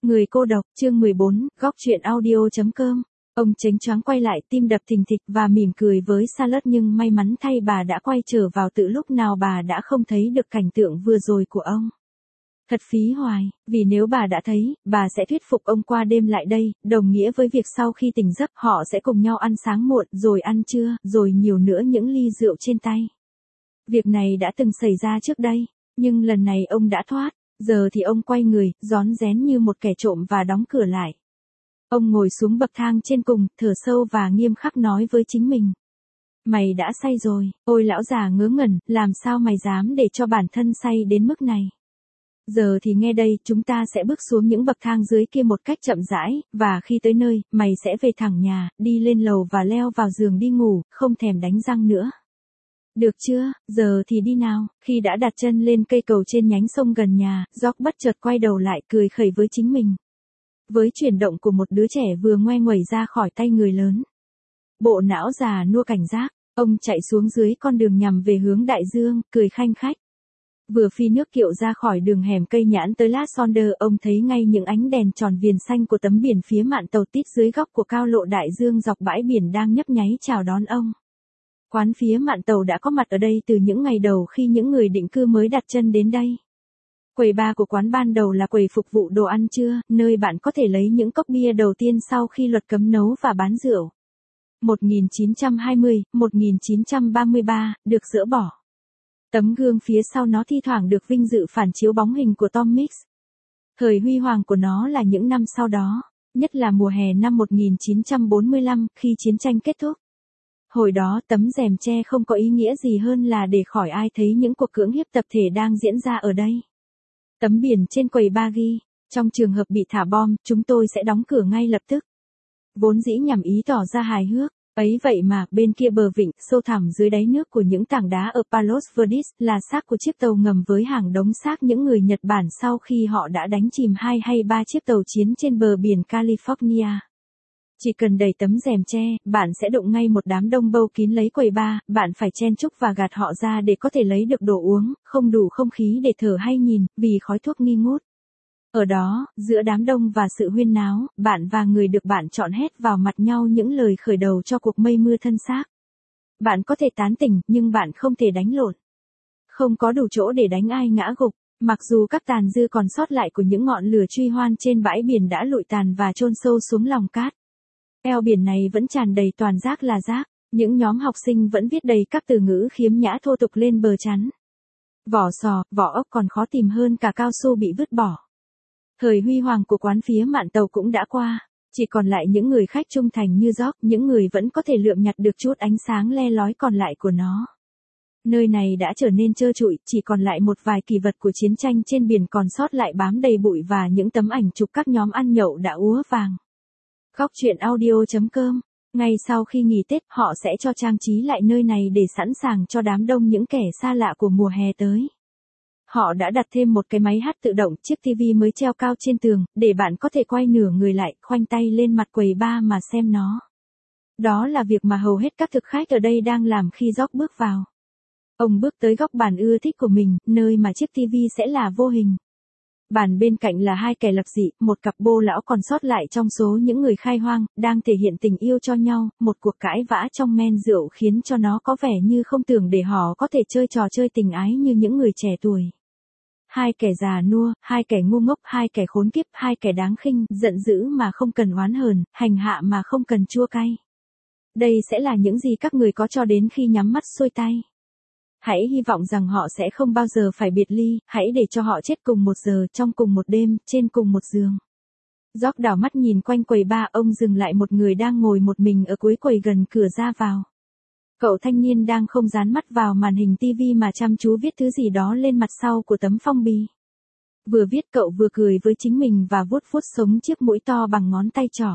Người cô độc, chương 14, góc chuyện audio.com. Ông chếnh choáng quay lại, tim đập thình thịch và mỉm cười với Charlotte, nhưng may mắn thay bà đã quay trở vào từ lúc nào bà đã không thấy được cảnh tượng vừa rồi của ông. Thật phí hoài, vì nếu bà đã thấy, bà sẽ thuyết phục ông qua đêm lại đây, đồng nghĩa với việc sau khi tỉnh giấc họ sẽ cùng nhau ăn sáng muộn, rồi ăn trưa, rồi nhiều nữa những ly rượu trên tay. Việc này đã từng xảy ra trước đây, nhưng lần này ông đã thoát. Giờ thì ông quay người, rón rén như một kẻ trộm và đóng cửa lại. Ông ngồi xuống bậc thang trên cùng, thở sâu và nghiêm khắc nói với chính mình. Mày đã say rồi, ôi lão già ngớ ngẩn, làm sao mày dám để cho bản thân say đến mức này. Giờ thì nghe đây, chúng ta sẽ bước xuống những bậc thang dưới kia một cách chậm rãi, và khi tới nơi, mày sẽ về thẳng nhà, đi lên lầu và leo vào giường đi ngủ, không thèm đánh răng nữa. Được chưa, giờ thì đi nào. Khi đã đặt chân lên cây cầu trên nhánh sông gần nhà, George bất chợt quay đầu lại cười khẩy với chính mình. Với chuyển động của một đứa trẻ vừa ngoe nguẩy ra khỏi tay người lớn. Bộ não già nua cảnh giác, ông chạy xuống dưới con đường nhằm về hướng đại dương, cười khanh khách. Vừa phi nước kiệu ra khỏi đường hẻm cây nhãn tới Lát Sonder, ông thấy ngay những ánh đèn tròn viền xanh của tấm biển phía mạn tàu tít dưới góc của cao lộ đại dương dọc bãi biển đang nhấp nháy chào đón ông. Quán phía mạn tàu đã có mặt ở đây từ những ngày đầu khi những người định cư mới đặt chân đến đây. Quầy bar của quán ban đầu là quầy phục vụ đồ ăn trưa, nơi bạn có thể lấy những cốc bia đầu tiên sau khi luật cấm nấu và bán rượu. 1920-1933, được dỡ bỏ. Tấm gương phía sau nó thi thoảng được vinh dự phản chiếu bóng hình của Tom Mix. Thời huy hoàng của nó là những năm sau đó, nhất là mùa hè năm 1945, khi chiến tranh kết thúc. Hồi đó tấm rèm tre không có ý nghĩa gì hơn là để khỏi ai thấy những cuộc cưỡng hiếp tập thể đang diễn ra ở đây. Tấm biển trên quầy bar ghi, trong trường hợp bị thả bom, chúng tôi sẽ đóng cửa ngay lập tức. Vốn dĩ nhằm ý tỏ ra hài hước, ấy vậy mà bên kia bờ vịnh, sâu thẳm dưới đáy nước của những tảng đá ở Palos Verdes là xác của chiếc tàu ngầm với hàng đống xác những người Nhật Bản sau khi họ đã đánh chìm 2 hay 3 chiếc tàu chiến trên bờ biển California. Chỉ cần đẩy tấm rèm tre, bạn sẽ đụng ngay một đám đông bâu kín lấy quầy bar, bạn phải chen chúc và gạt họ ra để có thể lấy được đồ uống, không đủ không khí để thở hay nhìn, vì khói thuốc nghi ngút. Ở đó, giữa đám đông và sự huyên náo, bạn và người được bạn chọn hét vào mặt nhau những lời khởi đầu cho cuộc mây mưa thân xác. Bạn có thể tán tỉnh, nhưng bạn không thể đánh lộn. Không có đủ chỗ để đánh ai ngã gục, mặc dù các tàn dư còn sót lại của những ngọn lửa truy hoan trên bãi biển đã lụi tàn và chôn sâu xuống lòng cát. Eo biển này vẫn tràn đầy toàn rác là rác, những nhóm học sinh vẫn viết đầy các từ ngữ khiếm nhã thô tục lên bờ chắn. Vỏ sò, vỏ ốc còn khó tìm hơn cả cao su bị vứt bỏ. Thời huy hoàng của quán phía mạn tàu cũng đã qua, chỉ còn lại những người khách trung thành như George, những người vẫn có thể lượm nhặt được chút ánh sáng le lói còn lại của nó. Nơi này đã trở nên trơ trụi, chỉ còn lại một vài kỷ vật của chiến tranh trên biển còn sót lại bám đầy bụi và những tấm ảnh chụp các nhóm ăn nhậu đã úa vàng. Góc chuyện audio.com. Ngay sau khi nghỉ Tết, họ sẽ cho trang trí lại nơi này để sẵn sàng cho đám đông những kẻ xa lạ của mùa hè tới. Họ đã đặt thêm một cái máy hát tự động, chiếc tivi mới treo cao trên tường, để bạn có thể quay nửa người lại, khoanh tay lên mặt quầy bar mà xem nó. Đó là việc mà hầu hết các thực khách ở đây đang làm khi George bước vào. Ông bước tới góc bàn ưa thích của mình, nơi mà chiếc tivi sẽ là vô hình. Bàn bên cạnh là hai kẻ lập dị, một cặp bô lão còn sót lại trong số những người khai hoang, đang thể hiện tình yêu cho nhau, một cuộc cãi vã trong men rượu khiến cho nó có vẻ như không tưởng để họ có thể chơi trò chơi tình ái như những người trẻ tuổi. Hai kẻ già nua, hai kẻ ngu ngốc, hai kẻ khốn kiếp, hai kẻ đáng khinh, giận dữ mà không cần oán hờn, hành hạ mà không cần chua cay. Đây sẽ là những gì các người có cho đến khi nhắm mắt xuôi tay. Hãy hy vọng rằng họ sẽ không bao giờ phải biệt ly, hãy để cho họ chết cùng một giờ, trong cùng một đêm, trên cùng một giường. George đảo mắt nhìn quanh quầy bar, ông dừng lại một người đang ngồi một mình ở cuối quầy gần cửa ra vào. Cậu thanh niên đang không dán mắt vào màn hình tivi mà chăm chú viết thứ gì đó lên mặt sau của tấm phong bì. Vừa viết cậu vừa cười với chính mình và vuốt vuốt sống chiếc mũi to bằng ngón tay trỏ.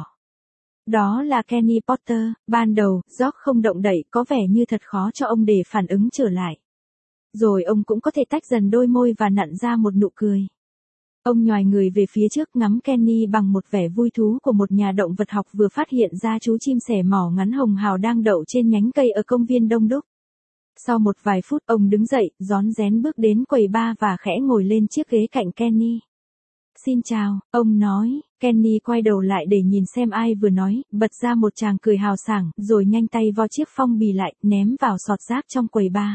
Đó là Kenny Porter. Ban đầu, George không động đậy, có vẻ như thật khó cho ông để phản ứng trở lại. Rồi ông cũng có thể tách dần đôi môi và nặn ra một nụ cười. Ông nhoài người về phía trước ngắm Kenny bằng một vẻ vui thú của một nhà động vật học vừa phát hiện ra chú chim sẻ mỏ ngắn hồng hào đang đậu trên nhánh cây ở công viên đông đúc. Sau một vài phút ông đứng dậy, rón rén bước đến quầy bar và khẽ ngồi lên chiếc ghế cạnh Kenny. Xin chào, ông nói. Kenny quay đầu lại để nhìn xem ai vừa nói, bật ra một tràng cười hào sảng, rồi nhanh tay vo chiếc phong bì lại, ném vào sọt rác trong quầy bar.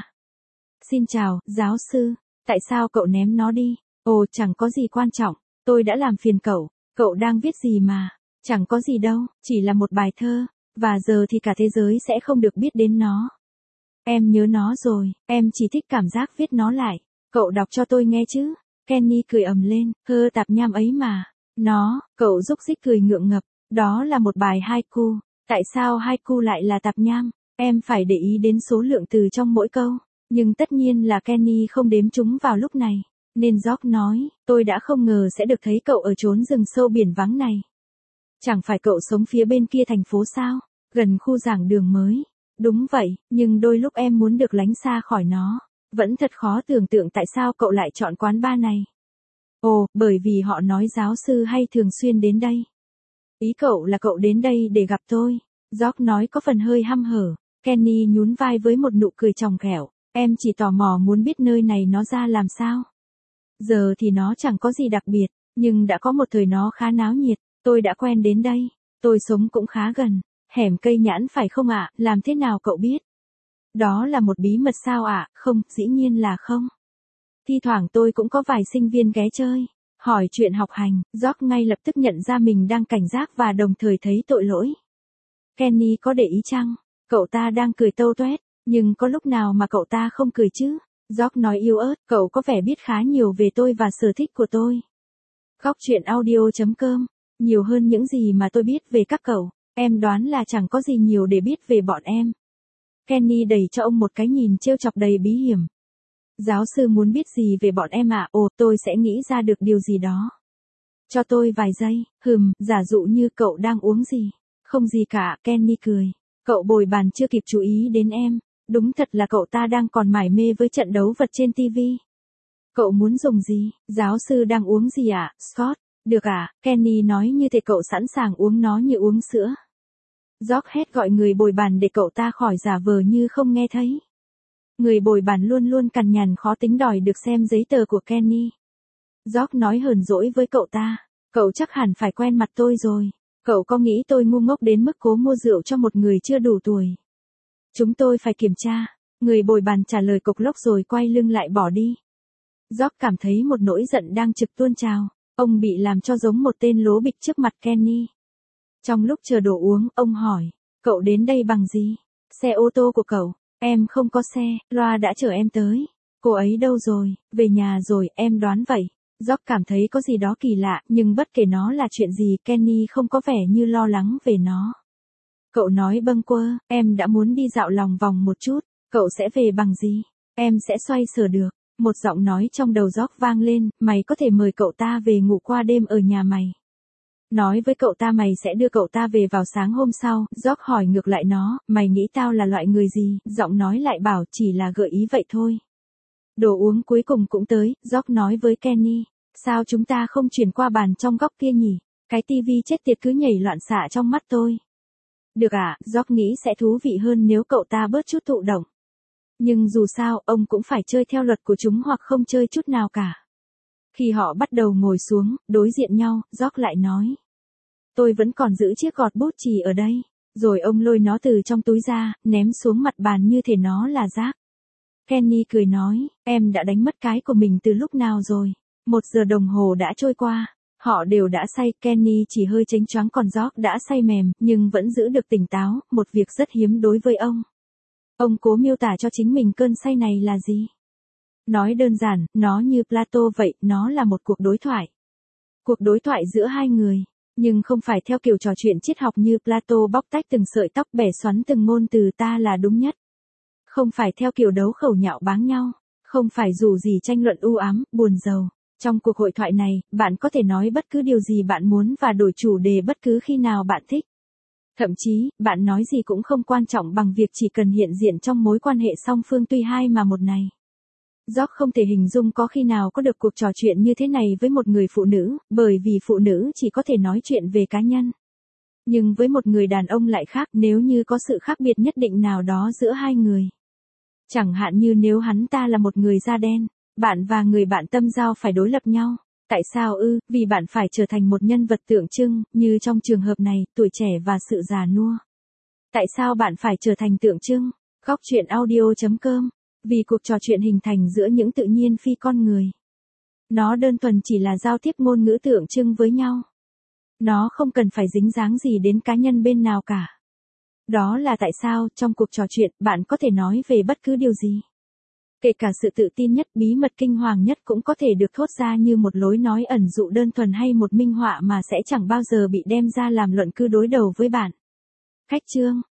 Xin chào, giáo sư. Tại sao cậu ném nó đi? Ồ, chẳng có gì quan trọng. Tôi đã làm phiền cậu. Cậu đang viết gì mà? Chẳng có gì đâu, chỉ là một bài thơ. Và giờ thì cả thế giới sẽ không được biết đến nó. Em nhớ nó rồi, em chỉ thích cảm giác viết nó lại. Cậu đọc cho tôi nghe chứ? Kenny cười ầm lên, thơ tạp nham ấy mà. Cậu rúc rích cười ngượng ngập. Đó là một bài haiku. Tại sao haiku lại là tạp nham? Em phải để ý đến số lượng từ trong mỗi câu. Nhưng tất nhiên là Kenny không đếm chúng vào lúc này. Nên George nói, tôi đã không ngờ sẽ được thấy cậu ở chốn rừng sâu biển vắng này. Chẳng phải cậu sống phía bên kia thành phố sao? Gần khu giảng đường mới. Đúng vậy, nhưng đôi lúc em muốn được lánh xa khỏi nó. Vẫn thật khó tưởng tượng tại sao cậu lại chọn quán bar này. Ồ, bởi vì họ nói giáo sư hay thường xuyên đến đây. Ý cậu là cậu đến đây để gặp tôi. George nói có phần hơi hăm hở. Kenny nhún vai với một nụ cười tròng khẻo. Em chỉ tò mò muốn biết nơi này nó ra làm sao. Giờ thì nó chẳng có gì đặc biệt, nhưng đã có một thời nó khá náo nhiệt. Tôi đã quen đến đây. Tôi sống cũng khá gần. Hẻm cây nhãn phải không ạ? Làm thế nào cậu biết? Đó là một bí mật sao ạ? Không, dĩ nhiên là không. Thi thoảng tôi cũng có vài sinh viên ghé chơi. Hỏi chuyện học hành, George ngay lập tức nhận ra mình đang cảnh giác và đồng thời thấy tội lỗi. Kenny có để ý chăng? Cậu ta đang cười tâu tuét, nhưng có lúc nào mà cậu ta không cười chứ? George nói yếu ớt, cậu có vẻ biết khá nhiều về tôi và sở thích của tôi. Góc truyện audio.com, nhiều hơn những gì mà tôi biết về các cậu. Em đoán là chẳng có gì nhiều để biết về bọn em. Kenny đẩy cho ông một cái nhìn trêu chọc đầy bí hiểm. Giáo sư muốn biết gì về bọn em ạ? Ồ, tôi sẽ nghĩ ra được điều gì đó. Cho tôi vài giây. Giả dụ như cậu đang uống gì? Không gì cả, Kenny cười. Cậu bồi bàn chưa kịp chú ý đến em. Đúng thật là cậu ta đang còn mải mê với trận đấu vật trên TV. Cậu muốn dùng gì? Giáo sư đang uống gì ạ, Scott? Được à, Kenny nói như thể cậu sẵn sàng uống nó như uống sữa. George hét gọi người bồi bàn để cậu ta khỏi giả vờ như không nghe thấy. Người bồi bàn luôn luôn cằn nhằn khó tính đòi được xem giấy tờ của Kenny. George nói hờn dỗi với cậu ta. Cậu chắc hẳn phải quen mặt tôi rồi. Cậu có nghĩ tôi ngu ngốc đến mức cố mua rượu cho một người chưa đủ tuổi? Chúng tôi phải kiểm tra. Người bồi bàn trả lời cộc lốc rồi quay lưng lại bỏ đi. George cảm thấy một nỗi giận đang trực tuôn trào. Ông bị làm cho giống một tên lố bịch trước mặt Kenny. Trong lúc chờ đồ uống, ông hỏi, cậu đến đây bằng gì? Xe ô tô của cậu. Em không có xe, loa đã chở em tới. Cô ấy đâu rồi? Về nhà rồi, em đoán vậy. George cảm thấy có gì đó kỳ lạ, nhưng bất kể nó là chuyện gì, Kenny không có vẻ như lo lắng về nó. Cậu nói bâng quơ, em đã muốn đi dạo lòng vòng một chút. Cậu sẽ về bằng gì? Em sẽ xoay sở được. Một giọng nói trong đầu George vang lên, mày có thể mời cậu ta về ngủ qua đêm ở nhà mày. Nói với cậu ta mày sẽ đưa cậu ta về vào sáng hôm sau. George hỏi ngược lại nó, mày nghĩ tao là loại người gì? Giọng nói lại bảo chỉ là gợi ý vậy thôi. Đồ uống cuối cùng cũng tới, George nói với Kenny. Sao chúng ta không chuyển qua bàn trong góc kia nhỉ? Cái tivi chết tiệt cứ nhảy loạn xạ trong mắt tôi. Được à, George nghĩ sẽ thú vị hơn nếu cậu ta bớt chút thụ động. Nhưng dù sao, ông cũng phải chơi theo luật của chúng hoặc không chơi chút nào cả. Khi họ bắt đầu ngồi xuống, đối diện nhau, George lại nói. Tôi vẫn còn giữ chiếc gọt bút chì ở đây. Rồi ông lôi nó từ trong túi ra, ném xuống mặt bàn như thể nó là rác. Kenny cười nói, em đã đánh mất cái của mình từ lúc nào rồi? 1 giờ đồng hồ đã trôi qua. Họ đều đã say, Kenny chỉ hơi chếnh choáng còn George đã say mềm, nhưng vẫn giữ được tỉnh táo, một việc rất hiếm đối với ông. Ông cố miêu tả cho chính mình cơn say này là gì? Nói đơn giản, nó như Plato vậy, nó là một cuộc đối thoại. Cuộc đối thoại giữa hai người, nhưng không phải theo kiểu trò chuyện triết học như Plato bóc tách từng sợi tóc bẻ xoắn từng ngôn từ ta là đúng nhất. Không phải theo kiểu đấu khẩu nhạo báng nhau, không phải dù gì tranh luận u ám, buồn rầu. Trong cuộc hội thoại này, bạn có thể nói bất cứ điều gì bạn muốn và đổi chủ đề bất cứ khi nào bạn thích. Thậm chí, bạn nói gì cũng không quan trọng bằng việc chỉ cần hiện diện trong mối quan hệ song phương tuy hai mà một này. George không thể hình dung có khi nào có được cuộc trò chuyện như thế này với một người phụ nữ, bởi vì phụ nữ chỉ có thể nói chuyện về cá nhân. Nhưng với một người đàn ông lại khác, nếu như có sự khác biệt nhất định nào đó giữa hai người. Chẳng hạn như nếu hắn ta là một người da đen, bạn và người bạn tâm giao phải đối lập nhau. Tại sao ư? Vì bạn phải trở thành một nhân vật tượng trưng, như trong trường hợp này, tuổi trẻ và sự già nua. Tại sao bạn phải trở thành tượng trưng? Góc truyện audio.com. Vì cuộc trò chuyện hình thành giữa những tự nhiên phi con người. Nó đơn thuần chỉ là giao tiếp ngôn ngữ tượng trưng với nhau. Nó không cần phải dính dáng gì đến cá nhân bên nào cả. Đó là tại sao trong cuộc trò chuyện bạn có thể nói về bất cứ điều gì. Kể cả sự tự tin nhất, bí mật kinh hoàng nhất cũng có thể được thốt ra như một lối nói ẩn dụ đơn thuần hay một minh họa mà sẽ chẳng bao giờ bị đem ra làm luận cứ đối đầu với bạn. Khách chương.